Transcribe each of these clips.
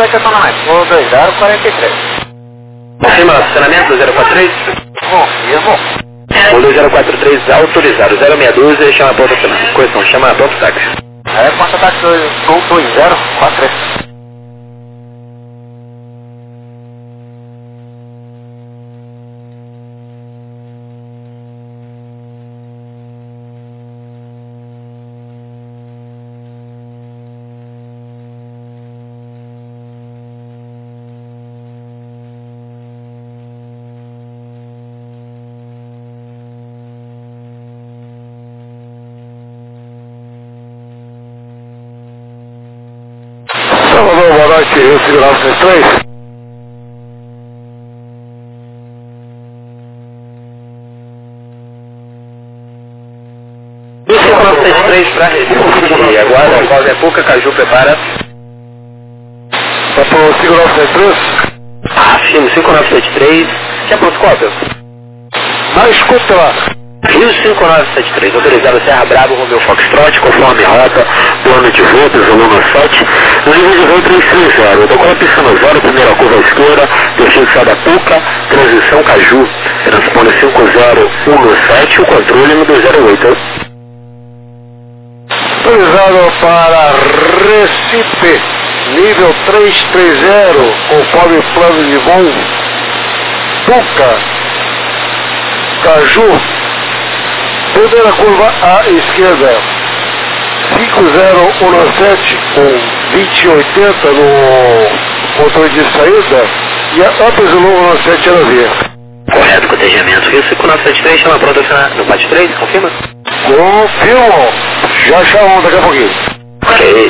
Repete acionamento. O 2043. Confirma acionamento 043? Confirmo. O 2043 autorizado. 062 chama a ponta acionamento. Correção, chama a ponta táxi. É, ponta táxi 2043. Salvador, boa noite, Rio Segurança 3. E 5973 para Recife. E agora, Cláudia Puca, Caju, prepara. Tá pro Segurança 3? Afirmo 5973. Já pronto, cópia? Na escuta lá. Rio 5973, autorizado Serra Bravo, Romeu Foxtrot, conforme rota, plano de volta, Zulu 7, livre de voo 330, protocolo piscina 0, primeira curva à esquerda, destino da Puca, transição Caju, transpone 5017, o controle no 208. Autorizado para Recife, nível 330, conforme plano de voo, Puca, Caju, primeira curva à esquerda, 5017 com 2080 no controle de saída e a Upper Zulu 17 na via. Correto, cotejamento. Rio 5973, chama pronto no parte 3, confirma? Confirmo, já chamamos daqui a pouquinho. Ok.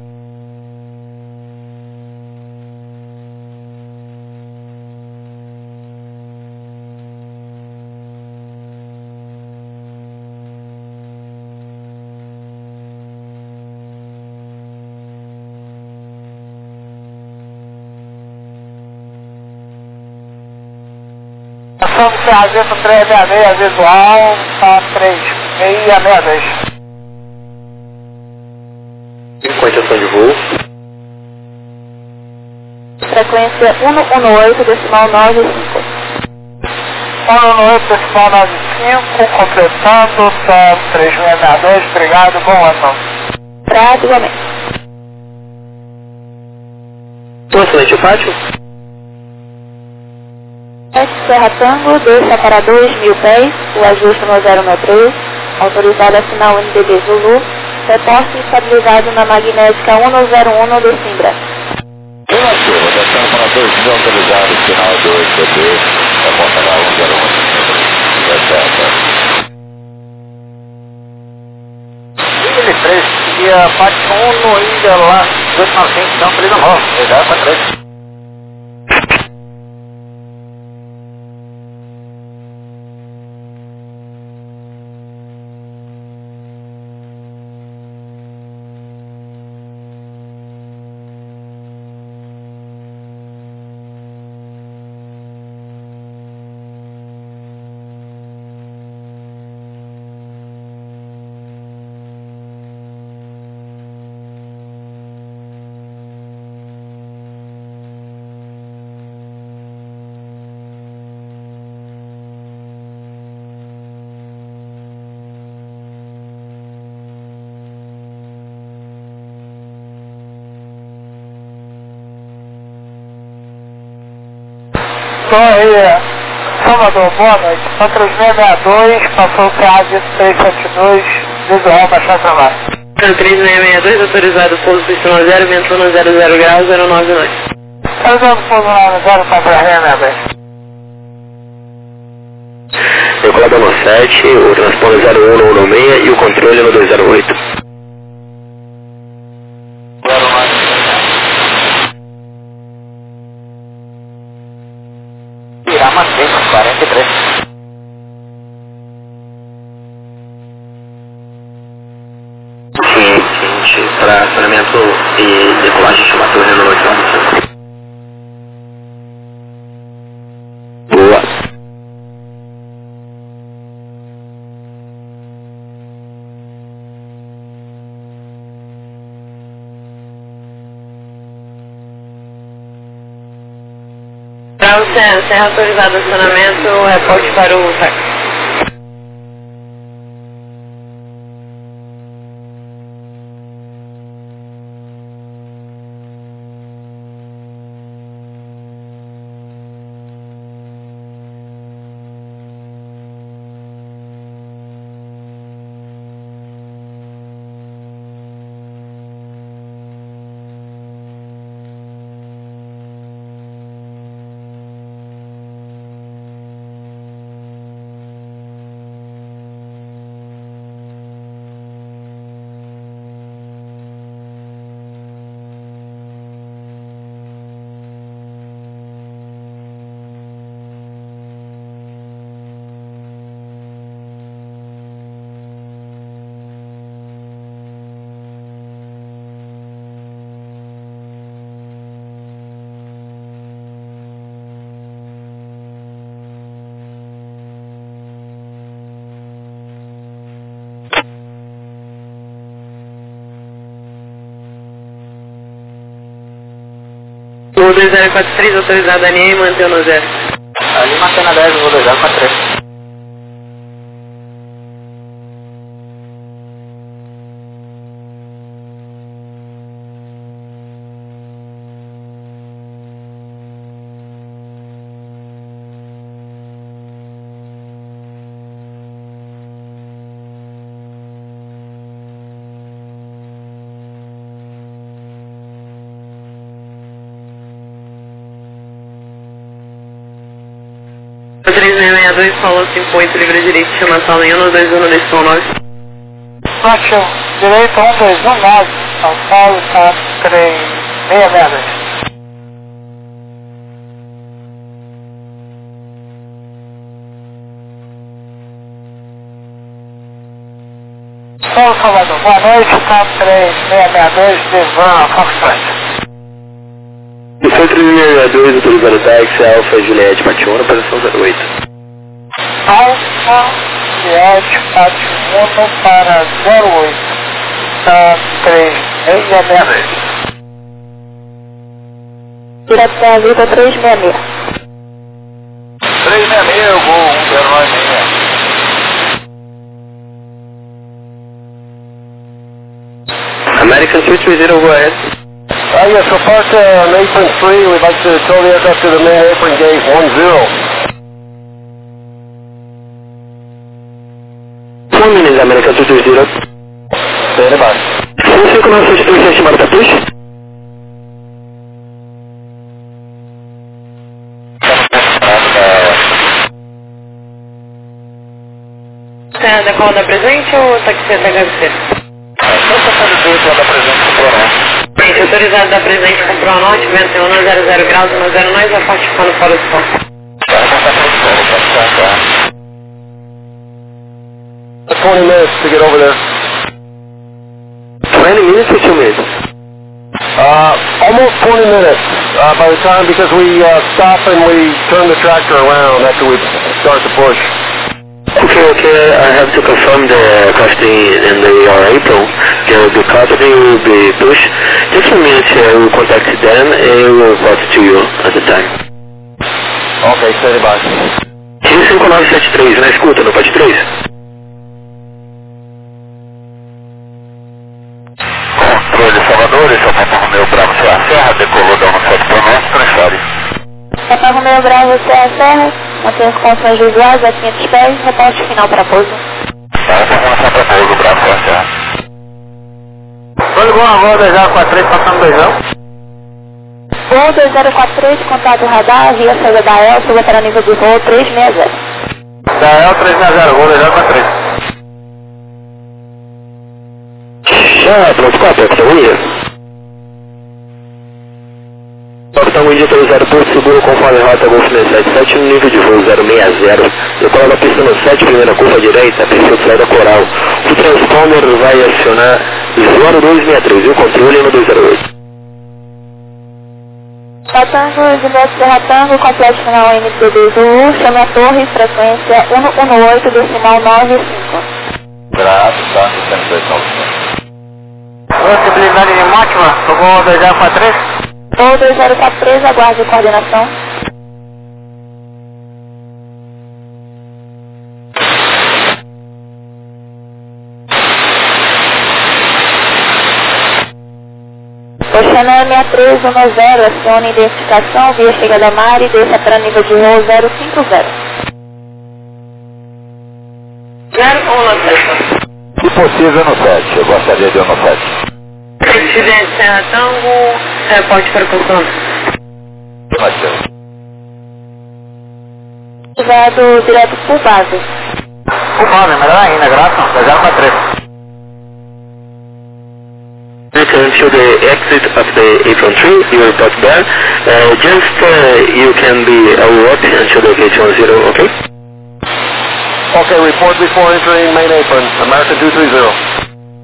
Ação do Serragento 366 visual, tá 3662. Com intenção de voo. Frequência 118, decimal 95. 118, decimal 95, completando, tá 3662, obrigado, bom ação. Praticamente. Estou excelente, o pátio? Serra Tango, deixa para 2.000 pés, o ajuste no 063, autorizado a assinar o NDB Zulu, reporte estabilizado na magnética 1001 de Simbra. Relativa, atenção para 2.000 autorizados, final 2 BT, reporta lá 101, reserva. Ilha 3, dia parte 1 no Ilha lá, 295, então, 3 9, obrigado, tá 3. Então aí, Salvador, boa noite. São 3662, passou o CA de 372, visual baixar pra lá. 3662, autorizado pouso piscina 0, vento 100 graus, 099. Usando o pouso lá no 04662. Decolado no 7, o transponder 0116 e o controle no 208. Irama 43. Sim, para acionamento e decolagem de uma torre no 8. Boa. Bravo, Serra autorizado acionamento, reporte para o táxi. O 2043 autorizado a linha e mantém no 0. Ali mantém na 10, vou 2043. O 3662, Paulo 58, livre direito, chama a sala em 121 decisão 9. Ótimo, direito 1219, São Paulo, tá 3662. São Salvador, boa noite, tá 3662, Devan, Foxtrot. Foi 3662, autorizado táxi, Alfa Juliette Pationa, posição 08. Alfa Juliette Pationa para 08, tá 3662. Direto da Viva 366. 366, eu vou 10966. American 230, go ahead. Yes, so park on apron 3, we'd like to tow the aircraft to the main apron gate 10. 1 minute, American 230. Stand by. 15972, estimado para push. Serra decola da presente ou táxi da HVC? Autorizado da presente com pronote, vento 100 graus, 10 nós, a parte ficando fora do sol. 20 minutes to get over there. 20 minutes or 2 minutes? Almost 20 minutes by the time, because we stop and we turn the tractor around after we start the push. Okay, I have to confirm the costing in the April. The company will be pushed. Just a minute, I will contact them and will report to you at the time. Ok, stand by. 5973, na escuta, no pode 3? Controle Salvador, esse é o Papa Romeu Bravo Serra, decolou da 17 para nós, transfere. Papa Romeu Bravo Serra, mantém as condições visuais a 500 pés, reporte final para pouso. Confirmação para pouso, Bravo Serra. Foi bom, agora 2043, passando 2 não? Voo 2043, contato radar, via saída da EL, suba para nível de voo 360. Da EL 360, voo 2043. Já, pronto, qual é a pergunta? Capitão Índia autorizado por seguro conforme rota Golf 677 no nível de voo 060. Decola da pista no 7, primeira curva direita, pista de saída coral. O transponder vai acionar 0263 e o controle no 208. Ratango, Juliette Serra Tango, complexo final MTB Zulu, chame a torre, frequência 118, decimal 95. Bravo, tá, 102. Possibilidade de Mótima, voo 2043. Voo 2043, aguarde coordenação. Oceané 6310, acione identificação via chegada mar e desça para nível de voo 050. 017. Se possível no 7, eu gostaria de ir no 7. Presidente Serra Tango, reporte para Constância. Ativado direto por base. Por base, melhor ainda, graças, 043. Return to the exit of the apron 3, you report there. You can be alert until the gate 10, okay? Okay, report before entering main apron, American 230.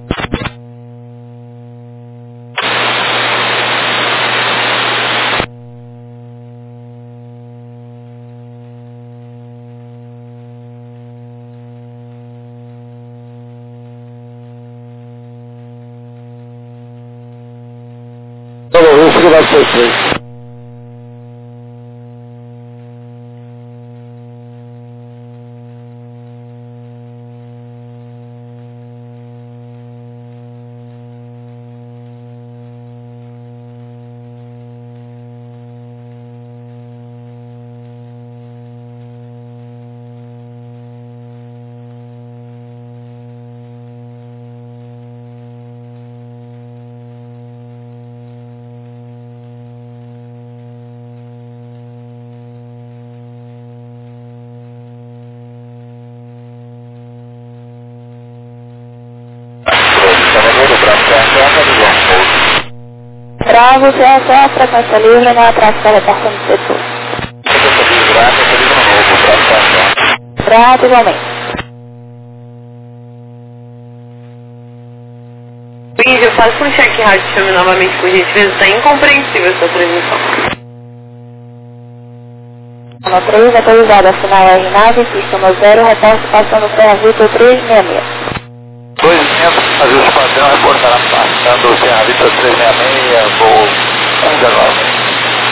Hello, this is about 6. Bravo, GSA, frequência livre, na atraso para retorno do setor. Bravo, igualmente. Vídeo, faça um check rádio, chame novamente por gentileza, está incompreensível essa transmissão. No 3, atualizado, assinal R9, pista no 0, retorno passando Serra Vitor 366. 200, ajuste padrão, reportará passando Serra Vitor 366, voo 119.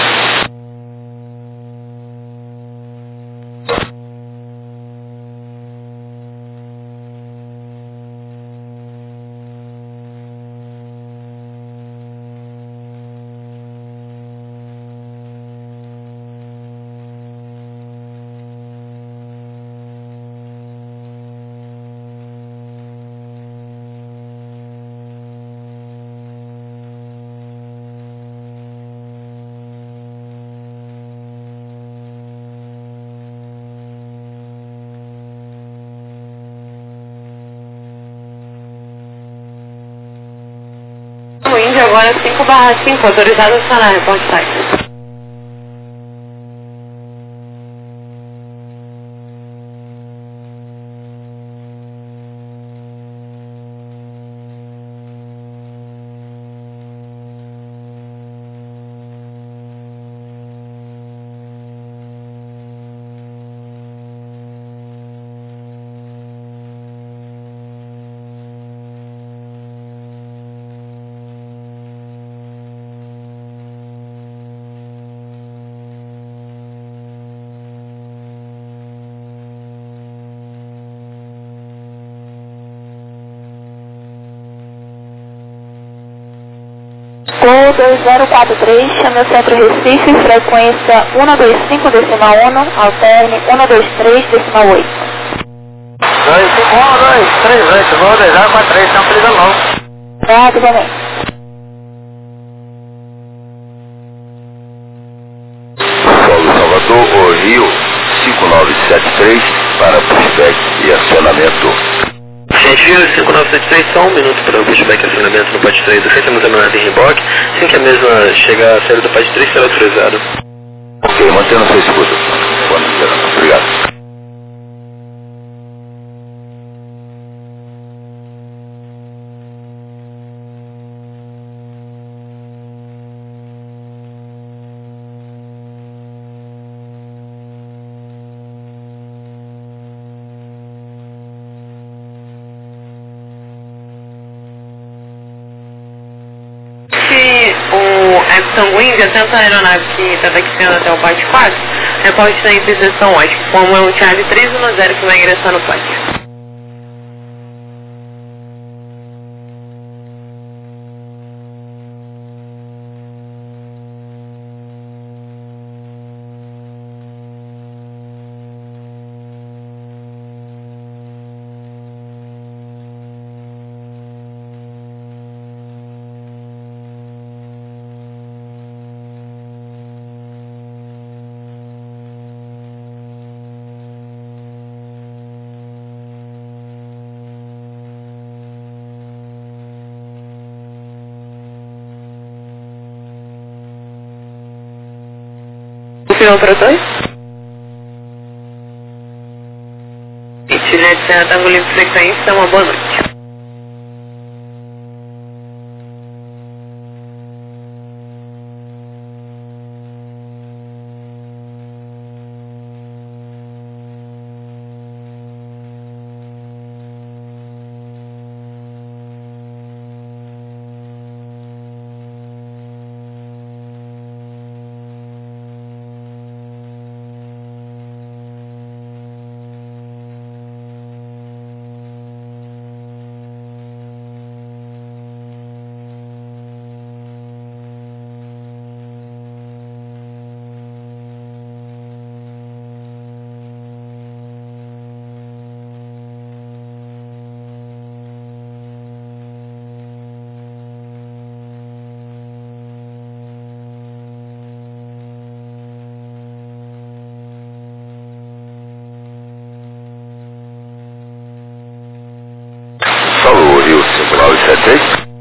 Índia agora 5/5, autorizado a acionar, reporte site. Gol 2043, chame o centro Recife, frequência 125,1, alterne 123,8. 251-238, gol 2043, não precisa não. Bravo, igualmente. Solo Salvador, o Rio 5973 para pushback e acionamento. Gentil 5973, só um minuto para o pushback e acionamento no PAD 3 do centro, temos a manada em reboque. Assim que a mesma chegar a saída do PAD 3 será autorizado. Ok, mantendo seu escudo. Obrigado. O Epson Índia, tenta a aeronave que está taxiando até o PAD 4, reporte da interseção ótica, Fórmula 1 Charlie 310 que vai ingressar no PAD. Lima para 2. Juliette Serra Tango Lima frequência, uma boa noite. Falou, Rio 5973.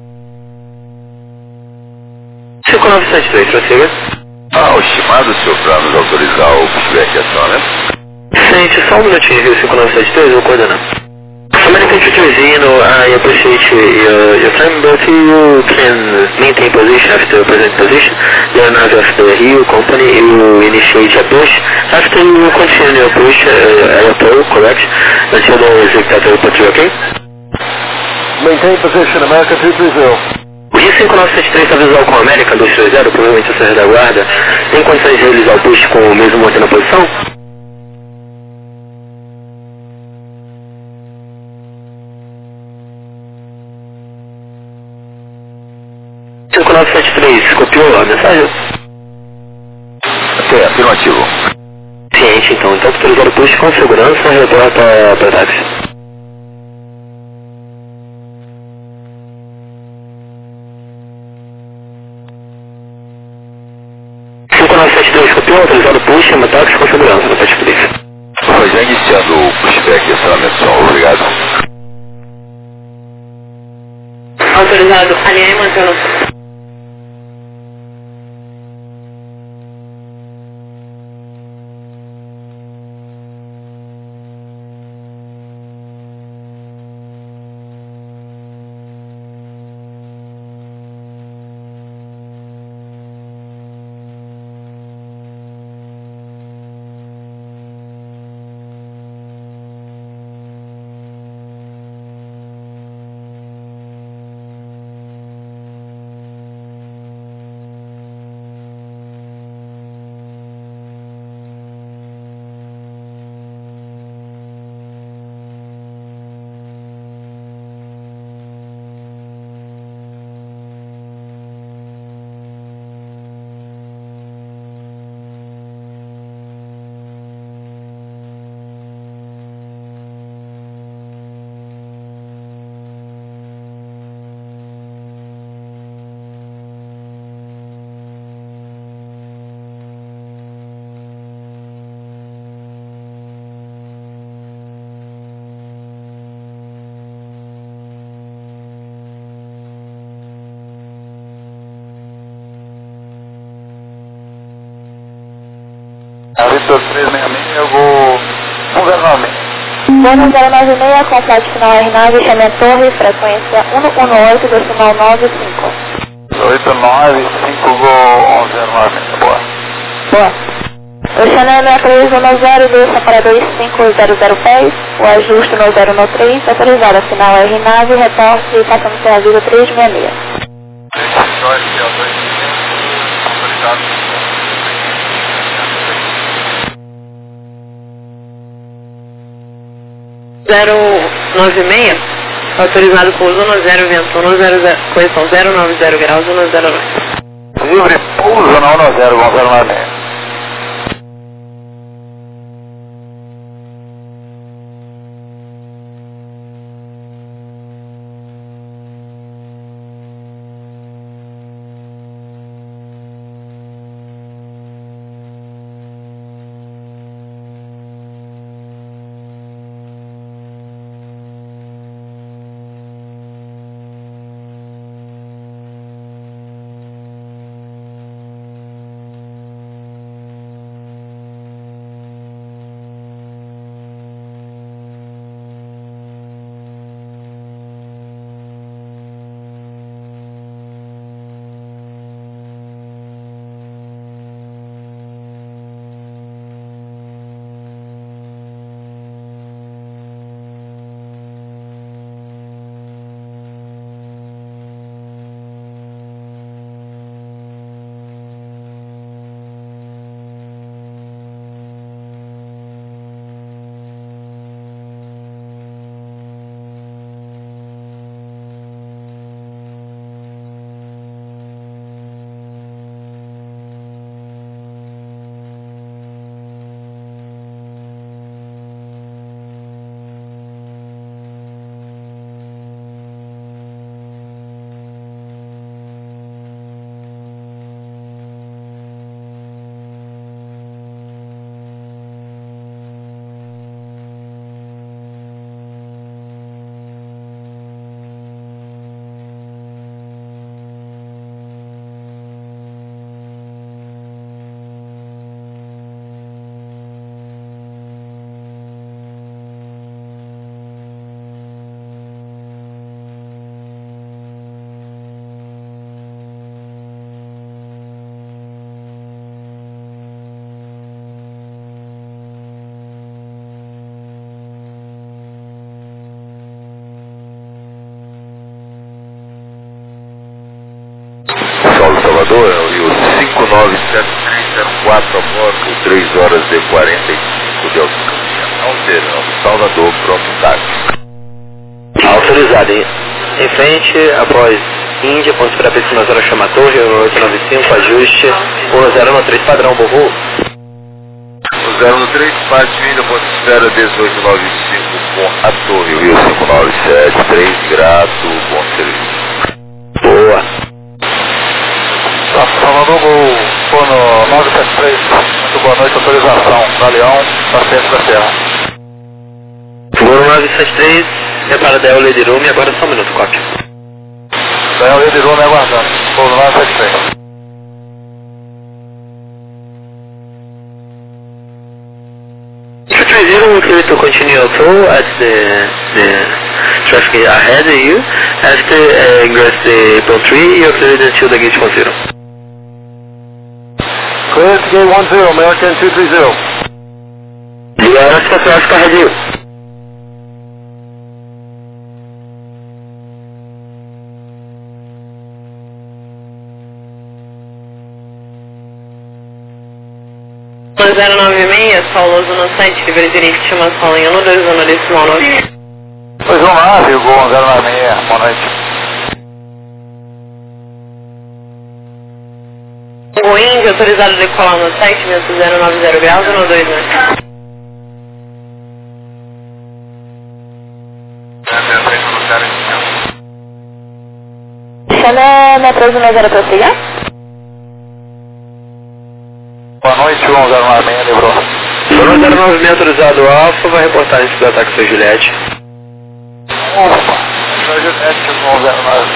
5973, prossiga. O estimado, senhor, para nos autorizar o pushback e acionamento? Gente, só um minutinho, Rio 5973, vou coordenar. American 230, I appreciate your time, but you can maintain position after present position. The nav of the Rio company, you initiate a push. After you continue your push, airport, correct? Until the executive report, okay? Maintain position, America 330. O Rio 5973 está visual com a América 230, provavelmente o Serra da Guarda. Tem condições de realizar o push com o mesmo mantendo a posição? O 5973, copiou a mensagem? Tem, afirmativo. Ciente, então autorizado o push com segurança, reporta para táxi. Copiou, autorizado o push, chama táxi com segurança, não pode polícia. Foi já iniciando o pushback e acionamento, senhor. Obrigado. Autorizado, alinhar e manter o nosso. Vitor 366, eu vou 109. Voo 096 com flight final R9, Xamã Torre, frequência 118, decimal 95. 895, vou 109. Boa. Boa. Oceana 6310, desça para 25000 pés, o ajuste no 013, autorizado final R9, reporte passando pela vida 366. Autorizado. 096, autorizado com uso 10 vento 10, correção 090 graus 109. Livre pouso na 10, Gonçalo. Salvador, e o 597304 a bordo, 3 horas e 45 de autonomia. Alterando, Salvador, pronto táxi. Autorizado. Em frente, após Índia, ponto para pista na zona chama Torre, 895, ajuste, 1013 padrão, Borro. O 013, parte Índia, ponto espera 1895 com a Torre, Rio 5973, grato, bom serviço. Boa. Salvador, Fono 973, muito boa noite, autorização, Galeão, paciente da Terra. Fono 973, repara da Lady Room, e agora só um minuto, cópia. Da Lady Room, aguardando, Fono 973. Will clear to continue also at the traffic ahead of you. After ingress the April 3, you're cleared until the gate 10. Clear to gate 10, American 230. You are at the traffic ahead of you. No 096, Pauloso no site, livre direct, estimação em 12, decimal 9. Pois vamos lá, viu, Gol 096, boa noite. O Índia, autorizado a decolar no site, vento 090 graus, 129. Chama Metro 0 para pegar? Boa noite, 1096, livrou. Foram 096 autorizado Alfa, vai reportar antes do ataque São Juliette. Opa, São Juliette, 1096.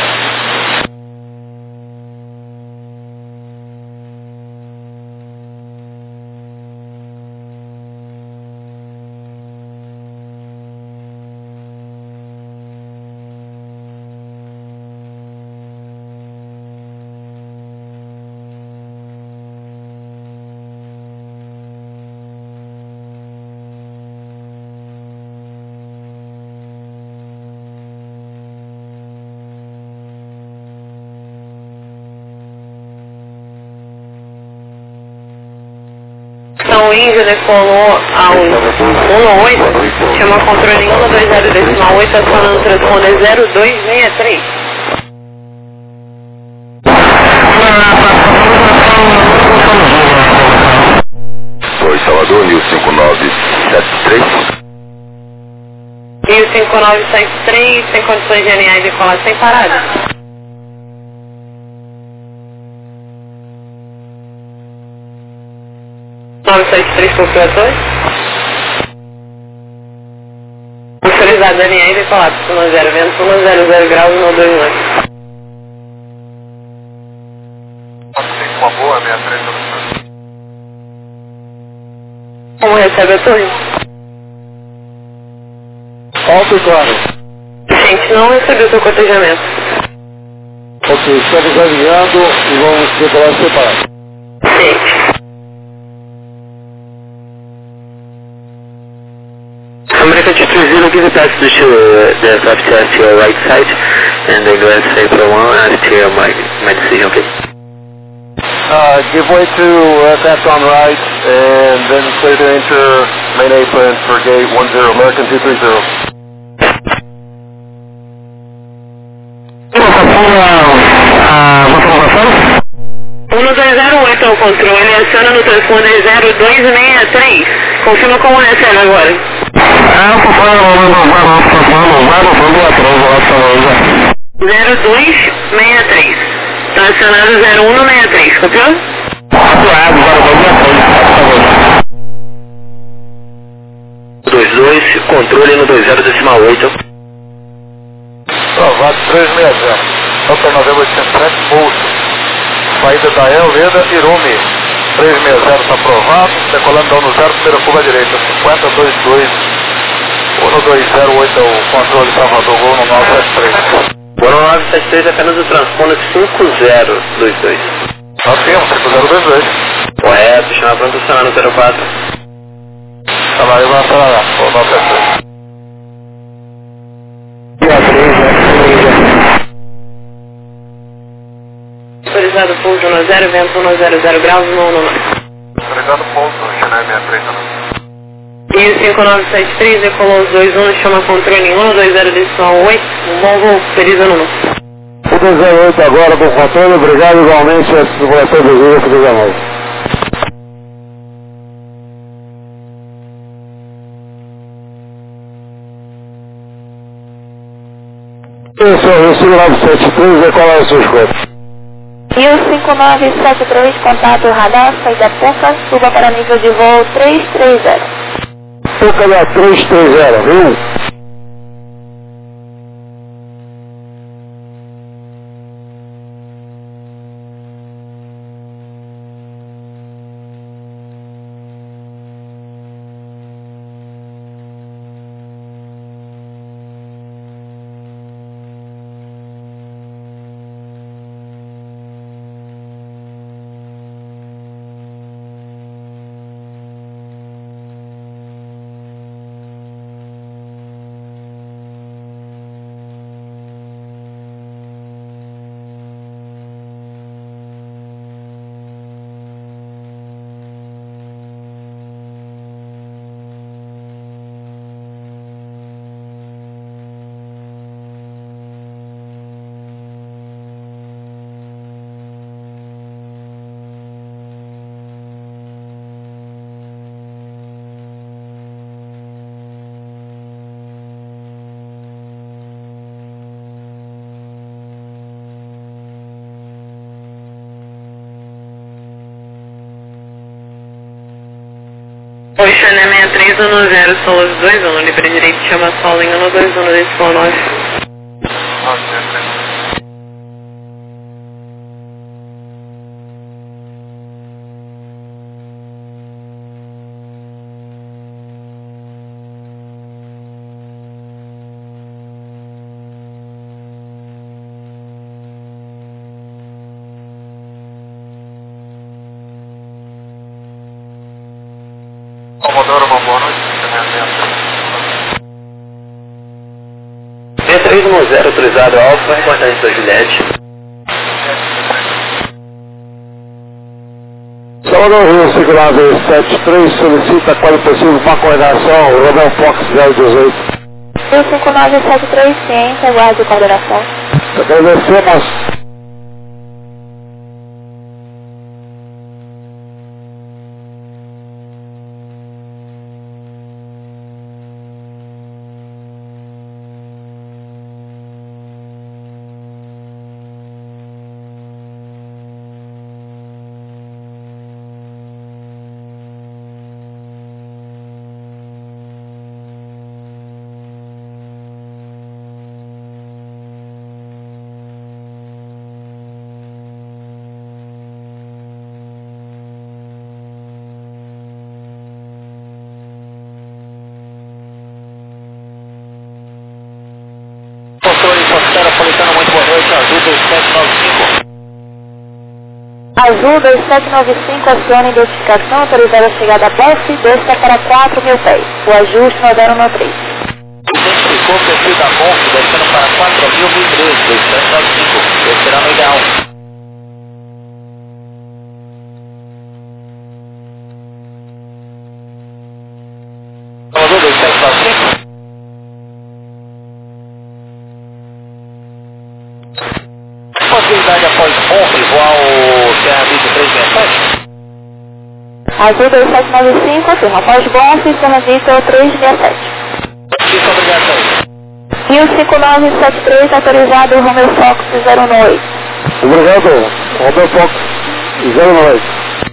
Então o Índia decolou ao 18, chama controle 120 decimal 8, acionando o transponder 0263. Oi, Salvador, Rio 5973. Rio 5973, tem condições de alinhar e decolar sem parada. Configurações. Autorizado a alinhar e decolar, pista 0, vento 100 graus, 129. Tem uma boa, 63. Como recebe a torre? Alto e claro. Gente, não recebeu seu cotejamento. Ok, estamos alinhando e vamos decolar separado. Gente. American 230, give the passage to the aircraft to your right side, and then go and say for 1 after my decision, okay? Give way to aircraft on right, and then clear to enter main apron for gate 10, American 230. 1208 ao controle, aciona no transponder 0263. Confirma como recebe agora. 0263. Está acionado 0163, copiou? 22, controle no 20 decimal 8. Aprovado 360. Hotel Novembro 807, Bolsa. Saída da Elveda e Rume. 360 está aprovado. Decolando da 10, primeira curva direita. 5022. 1208 é o controle Salvador, Gol no 973. Gol no 973 é apenas o transponder 5022. Nós temos 5022. Correto, chama para funcionar no 04. Tá lá, eu vou acelerar. Gol 973. Autorizado pouso 10, vento 100 graus, 119. Autorizado pouso, Chennai 63. E o 5973 decolou os 21, chama controle 120 decimal 8, um bom voo, feliz ano novo. 108 agora com controle, obrigado igualmente a circulação do Rio, feliz ano novo. Esse é o 5973, decola o seu escopo. E o 5973, contato radar, saída Puca, suba para nível de voo 330. Puca da 330, viu? Oi, Chennai 6310, são os 21, livre direito, chama solo em 121 decimal 9. Comodoro, uma boa noite. Chennai 6310, autorizado Alfa, importante da Juliette. Salvador Rio, 5973, solicita, quando possível, uma coordenação, Romeo Fox 018. E o 5973, ciência, aguarde coordenação. Agradecemos. Azul 2795, acione identificação, autorizada a chegada a posse, desça para 4.000 pés. O ajuste 9013. Identificou o perfil da Monk, descendo para 4.013, 2795, descerá no ideal. Salvador 2795. Possibilidade após Monk voar o Serra 367? Azul 2795, firma após Bonfim, Serra 367. Isso, obrigado. E o 5973, autorizado Romeo Fox 018. Obrigado, Romeo Fox 018.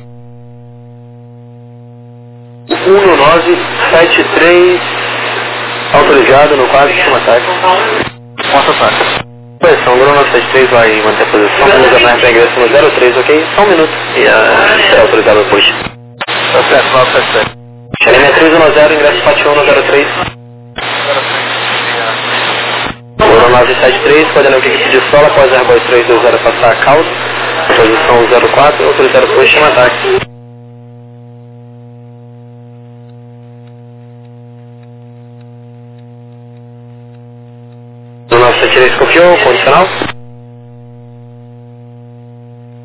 1973, autorizado no quadro de cima ataque. Nossa ataque. Posição, Bruno 973 vai manter a posição, vamos avançar para ingresso no 03, ok? Só um minuto e será autorizado depois. Tá certo, 977. Chennai 310, ingresso 41 no 03. Bruno 973, coordenando que equipe de solo após Airbus 320 passar a causa. Posição 04, autorizado depois, chama ataque. O 973 copiou, condicional.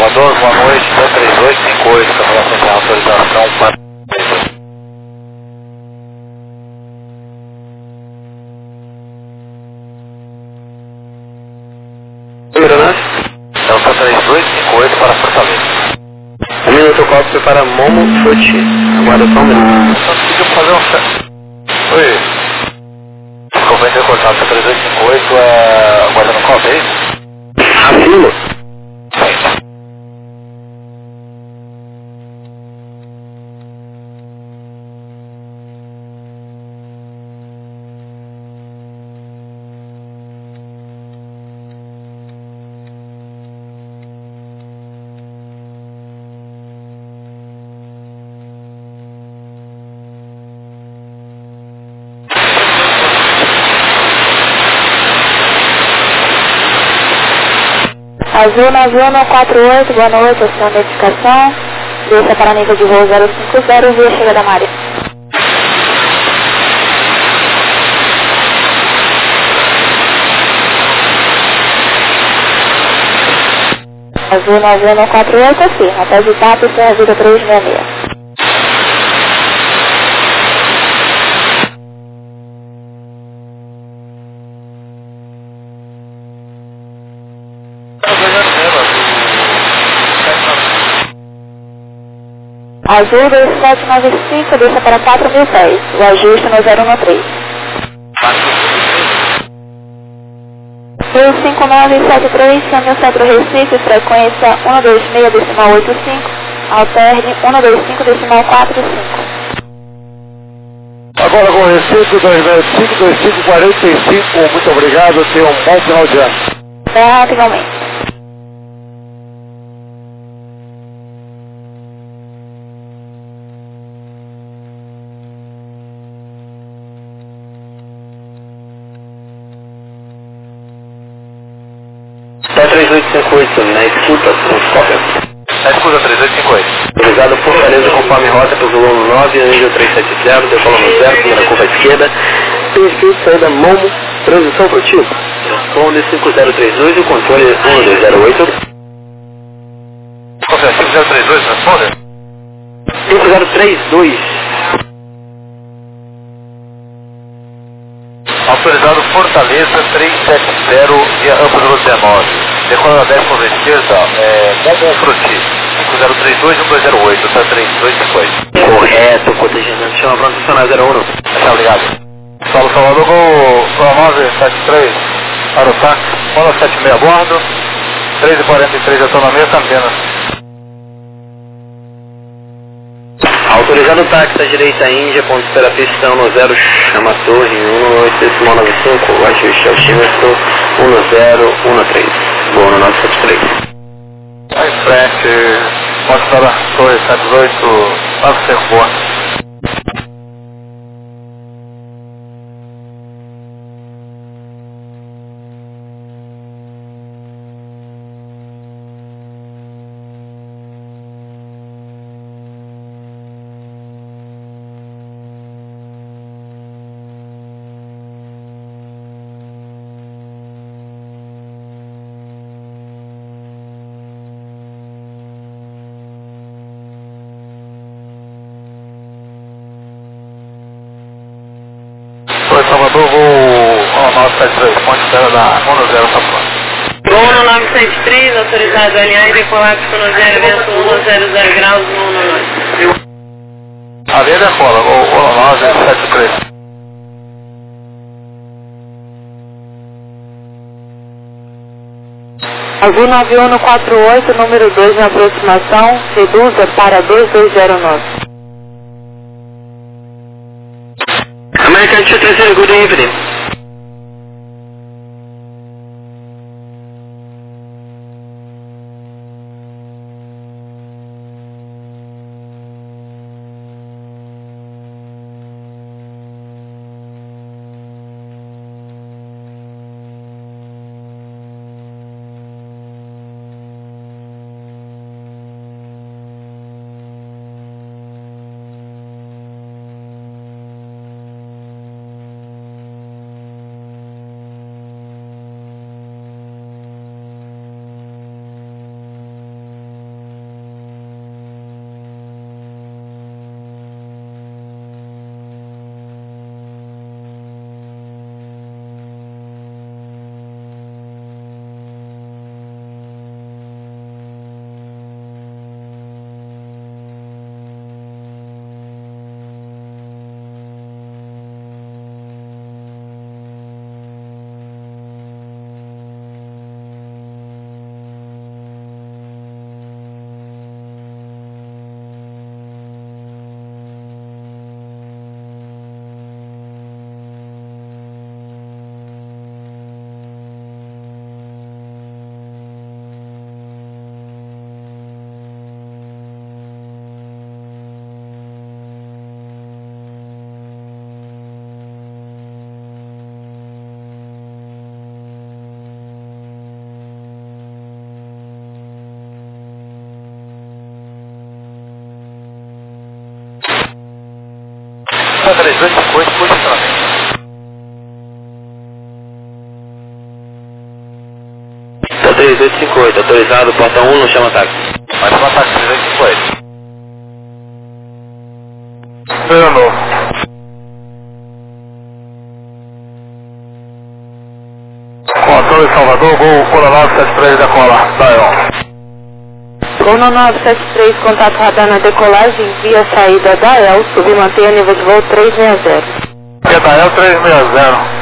Salvador, boa noite, 3258, com relação à autorização para... Delta 3258 para Fortaleza. 1 minuto cópia para Momo Fute. Aguarda só um minuto. Só conseguimos fazer um... Oi. Desculpa, eu cortar, 3258 é... aguardando cópia, é isso? Afirmo. Sim. Azul 9148, boa noite, a sua notificação. Deixa para nível de voo 050, via chega da Maria. Azul 9148, assim, até de TAP, Serra Vida 366. Azul 2795, deixa para 4.000 pés, o ajuste no 013. 25973, chame o Centro Recife, frequência 126,85, alterne 125,45. Agora com o Recife 295-2545, muito obrigado, tenha um bom final de ano. Finalmente. Tá 3858, na escuta, cópia. Na escuta 3858. Obrigado, Fortaleza, conforme rota para o volume 9, nível 370, decola no 0, primeira curva à esquerda. Perfil, saída Momo, transição pro tipo. Responde 5032 e o controle 1208. Qual é? 5032, responde? 5032. Autorizado Fortaleza 370 via Amplo 19. Decola 10 curva à esquerda, Momo Fruti. 5032 e 1208, tá 3258. Correto, cotejamento, chama pronto, funcionário 01. Tá ligado. Saulo Salvador, Gol 973, para o táxi, 176 a bordo, 3h43 de autonomia, Campinas. Autorizado o táxi à direita Índia, ponto de espera pistão no 0, chama a torre, 18095, ajuste altímetro 1013, boa no 973. Aí em frente, pode estar a torre 78, 95 bordo. Salvador, voo 973, ponte espera da 10, tá pronto. Voo no 973, autorizado a alinhar e decolar com no 0, vento 100 graus no 19. Areia decola, voo 973. Azul 9148, número 2 na aproximação, reduza para 2209. American 230, good evening. 3258, posicionamento. Tá 3858, autorizado, porta 1, não chama táxi. Mais uma táxi 3258. Bruno. Controle Salvador, Gol 973 decola, Dael. Gol no 973, contato radar na decolagem, via saída da EL, submantenha nível de voo 360. É Dael 360.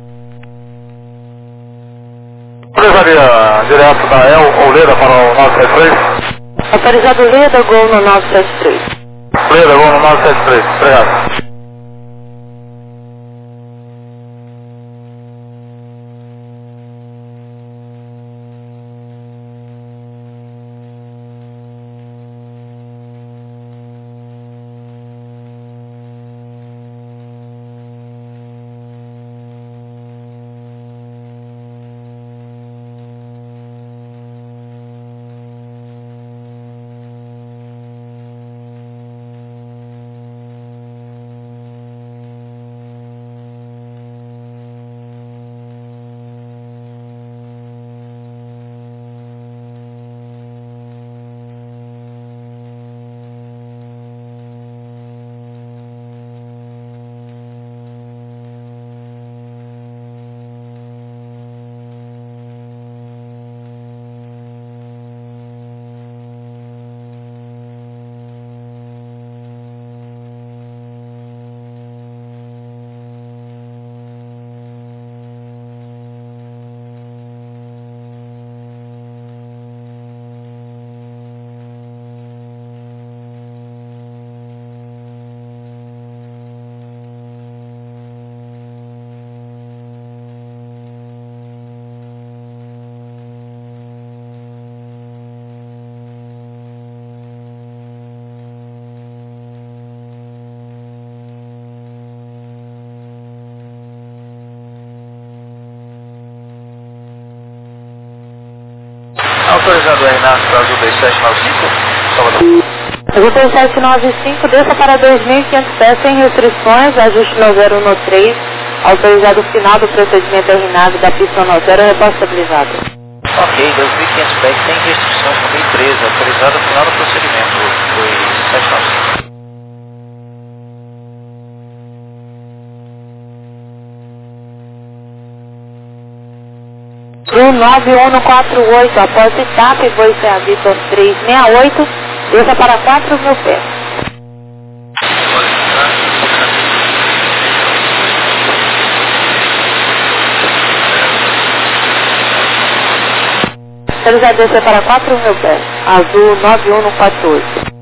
Autorizaria direto da EL ou Leda para o 973? Autorizado Leda, Gol no 973. Leda, Gol no 973, obrigado. Autorizado Renato para Azul 2795, Salvador. Azul 2795, desça para 2.500 pés sem restrições, ajuste no 013, autorizado final do procedimento RNAV da pista no 0, reposta estabilizado. Ok, 2.500 pés sem restrições no 1013, autorizado final do procedimento 2795. Gol 9148, após etapa, Voice Vitor 368, desça para 4.000 pés. Autorizado descer para 4.000 pés, Azul 9148.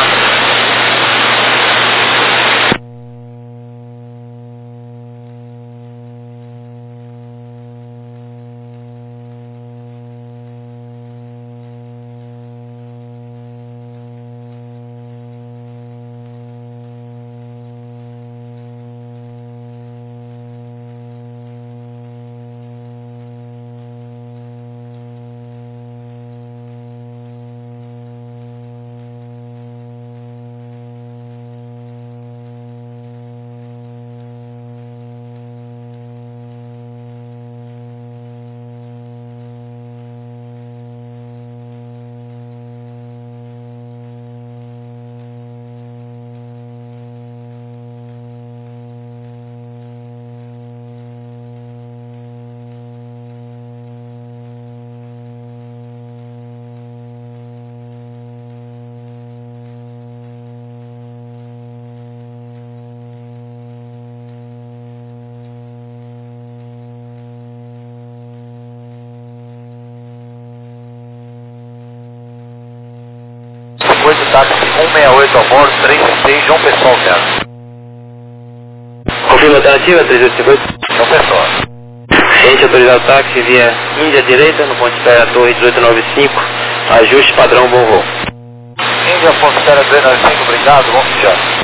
Táxi 168 ao bordo, 366, João Pessoa, cara. Confirma a alternativa, 3858. João Pessoa. Ciente autorizado táxi via Índia direita, no ponto de espera Torre 1895, ajuste padrão bom voo. Índia, ponto de espera 295, obrigado, bom dia.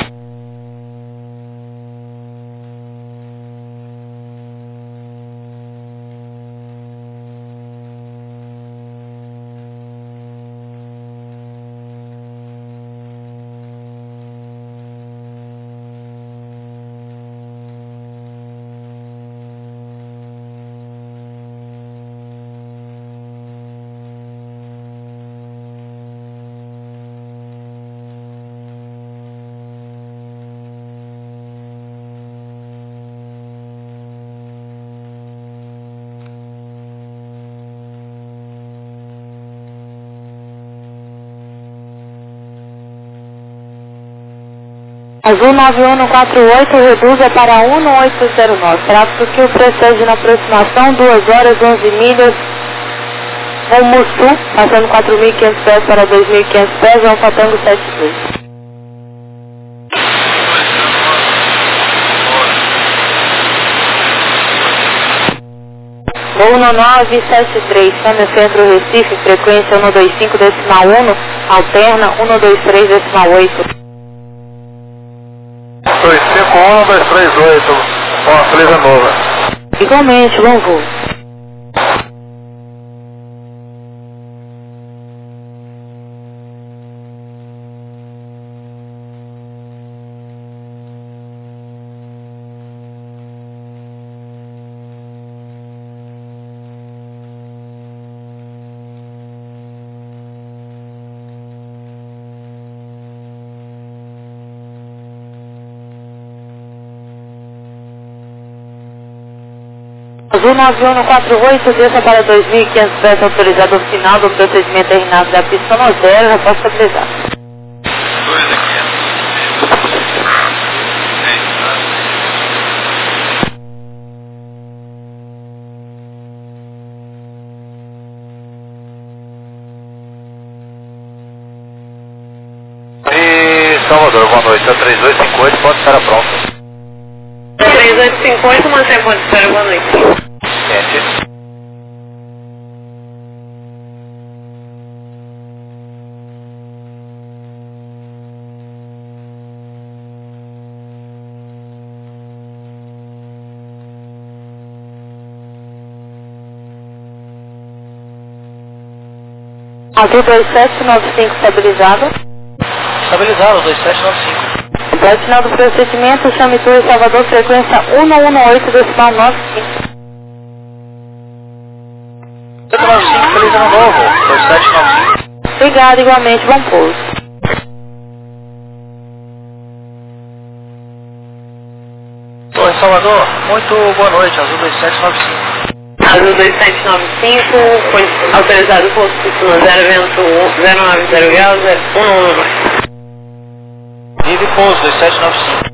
Azul 9148, reduza para 1809. Tráfego que o precede na aproximação, 2 horas 11 milhas, rumo sul, passando 4.500 pés para 2.500 pés, Alfa Tango 72. Voo 973, Câmbio Centro Recife, frequência 125,1, alterna 123,8. 251-238, uma feliz ano novo. Igualmente, bom voo. Azul 9148, desça para 2.500 pés, autorizado ao final do procedimento terminado da pista no zero, já posso estabilizar. E Salvador, boa noite, é 3258, pode estar pronto. 3858, mantém ponto de espera, boa noite. Azul 2795 estabilizado. Estabilizado, 2795. Para o final do procedimento, chame Torre Salvador, frequência 118, decimal 95. 295, feliz ano novo, 2795. Obrigado, igualmente, bom pouso. Torre Salvador, muito boa noite, Azul 2795. Azul 2795, autorizado posto no 0, vento 090 graus, 119. Vive pouso, 2795.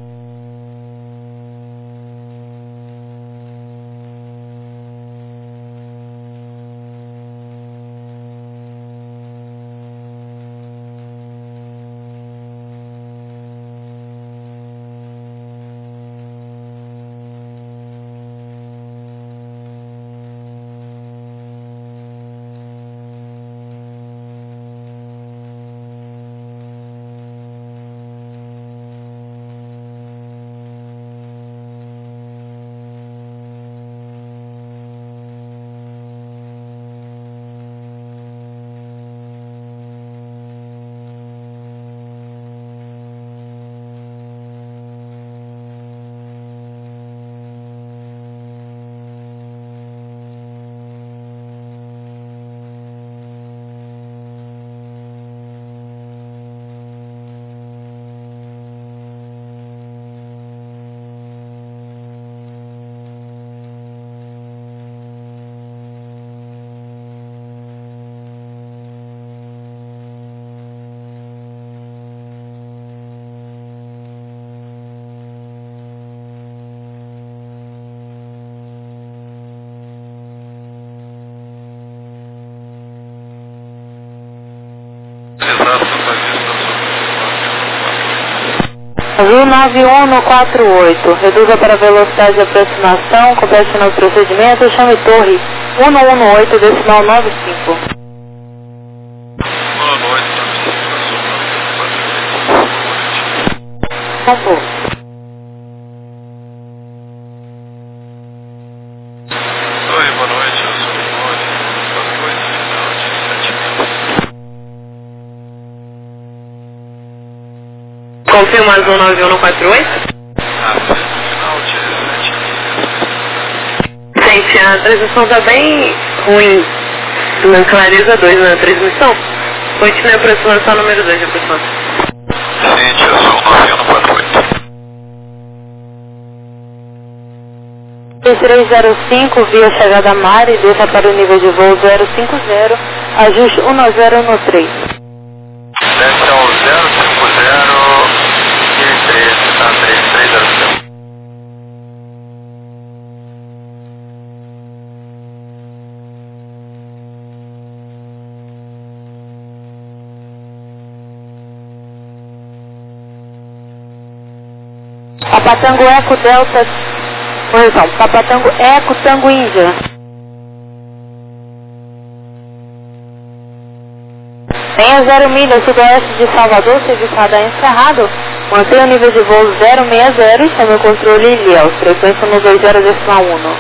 Azul 9148, reduza para velocidade de aproximação, complete no procedimento, chame Torre 118, decimal 95. Boa noite, Bom pouso. Oi, boa noite, eu sou o Mori, 48, final de 7 mil. Confirma Azul 9148? Final de 7 mil. Gente, a transmissão tá bem ruim na clareza 2 na transmissão. Continue a aproximação número 2 de aproximação. Gente, eu sou o 9148. 3305, via chegada a mar e desça para o nível de voo 050, ajuste 1013. Desce ao 050 e Papa Tango Eco Delta, correção, Papa Tango Eco Tango Índia. Tenha 0 milhas sudoeste de Salvador, serviço radar encerrado. Mantenha o nível de voo 060 e chame o controle Ilhéus, frequência no 20,1.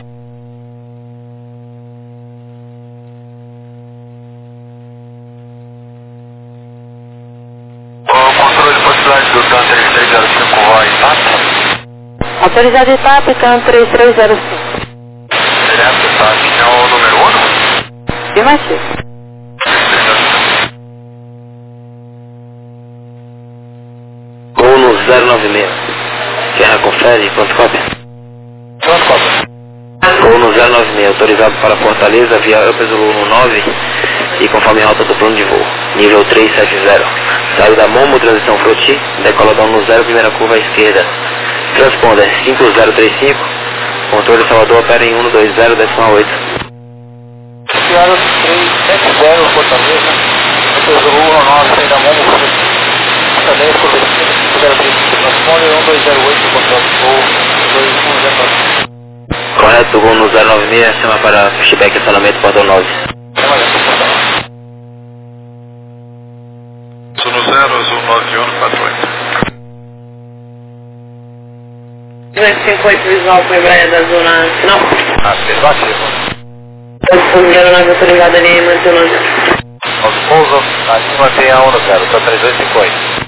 Controle de possibilidade do TAM 3305 vai TAP? Autorizado de TAP, CAN 3305. Direto, TAP, é o número 1? Afirmativo. Voo no 096. Serra confere, quanto cópia? Quanto cópia? Voo no 096, autorizado para Fortaleza, via Upper Zulu 9 e conforme rota do plano de voo. Nível 370. Saiu da Momo, transição Froti, decoladão no 0, primeira curva à esquerda. Transponder 5035, controle Salvador opera em 120,8. Piada 370 Fortaleza, Upper Zulu 9, sai da Momo, Frota 10, curva esquerda, 035, transponder 1208, controle de voo, 2109. Correto, voo no 096, chama para pushback estacionamento portão 9. No 0, Azul 9148. 258 visual com Embraer da zona final. Afirmativo. Aeronave autorizada ali em mantendo. Nós pousam, acima tem a 1 no 0, tá 3258.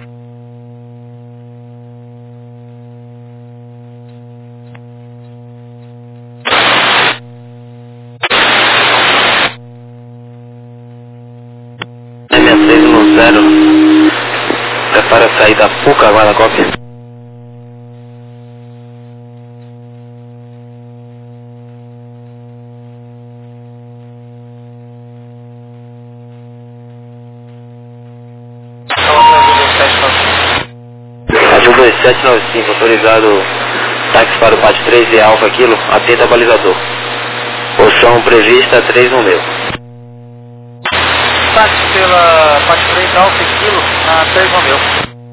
Prepara a sair da PUCA, agora na cópia. Azul 2795, autorizado táxi para o pátio 3 e Alfa Kilo, atenta balizador. Posição prevista 3 no meu. Táxi pela parte 3 Alfa Kilo, a 3 no meu.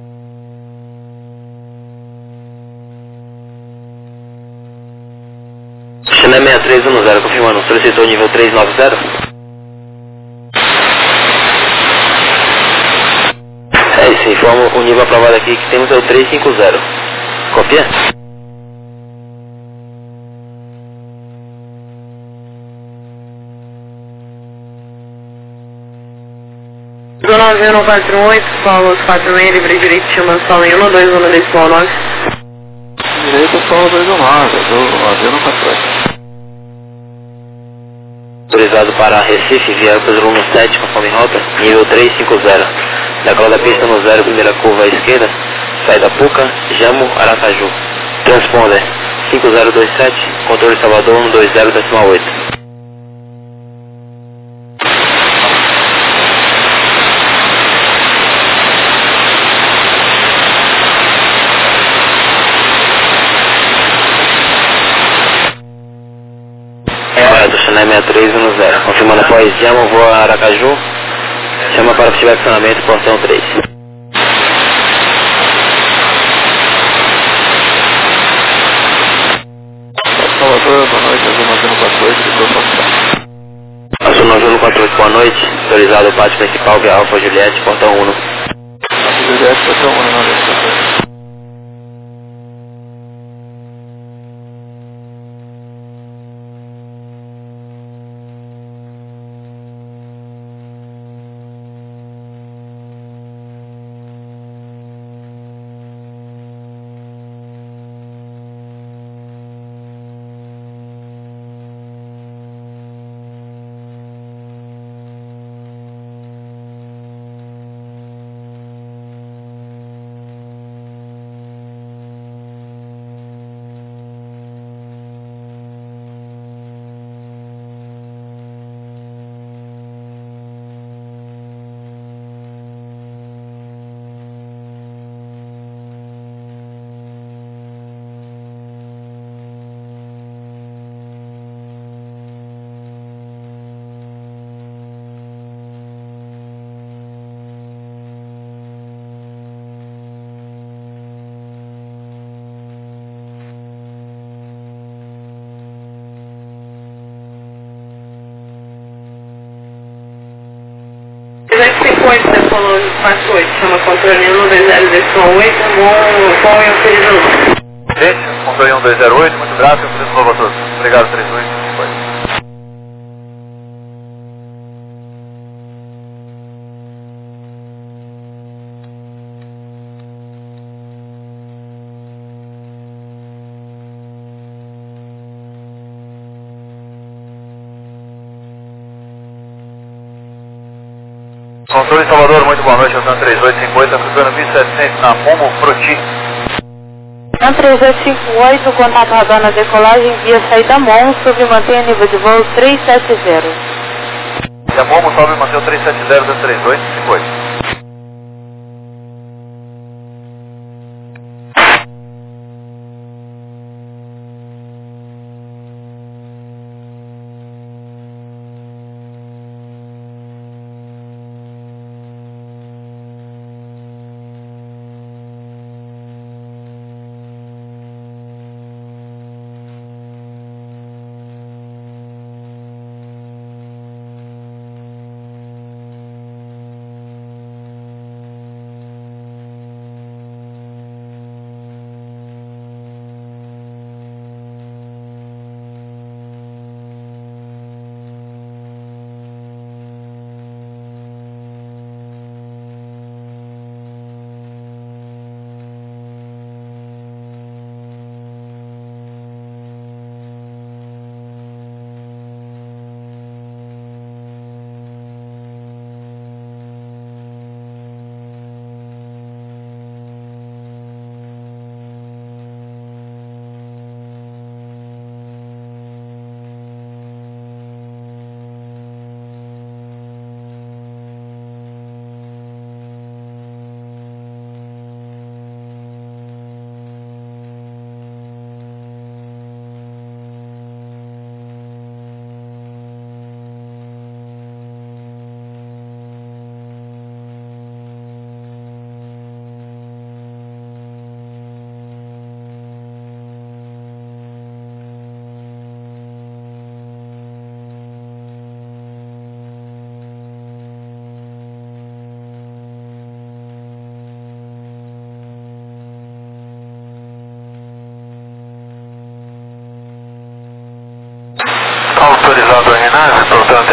China 6310, confirmando, solicitou nível 390? É isso, informo o nível aprovado aqui que temos é o 350. Copia? Zona 9148, Paulo 46, livre direito, chama solo em 121 decimal 9. Direito solo 219, do avião 48. Autorizado para Recife, via Upper Zulu 7, conforme rota, nível 350. Decola da pista no 0, primeira curva à esquerda, sai da PUCA, Jamo, Aracaju. Transponder 5027, controle Salvador 120,8. Correto, China 6310. Confirmando após Jamo, voo a Aracaju. Chama para puxar acionamento, portão 3. Salvador, boa noite, Azul 9148, de Promoção. Azul 9148, boa noite. Autorizado o pátio principal via Alfa Juliette, portão 1. Alfa Juliette, portão 1, não deixa. 58, você falou de 48, chama controle 120D8, bom e autorizando. Gente, controle 1208, muito grato e um feliz novo a todos. Obrigado, 38. Controle Salvador, muito boa noite, Altan 3850, cruzando 1700 na Momo Proti. Altan 3858, contato radar na decolagem via saída MON, sub mantenha nível de voo 370. E a Momo sobe e mantém o 370 da 3858. Autorizado a RNAV, portando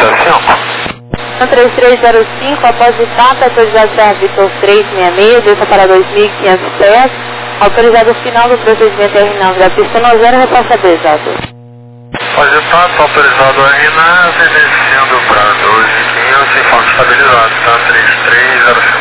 3305. 3305, após o TAP, autorizado Serra Vitor 366, desça para 2.500 pés. Autorizado final do procedimento R9 da pista no 0, repassa B, exato. Após o TAP, autorizado a RNAV, descendo para 12.500, em forma estabilizada, tá? 3305.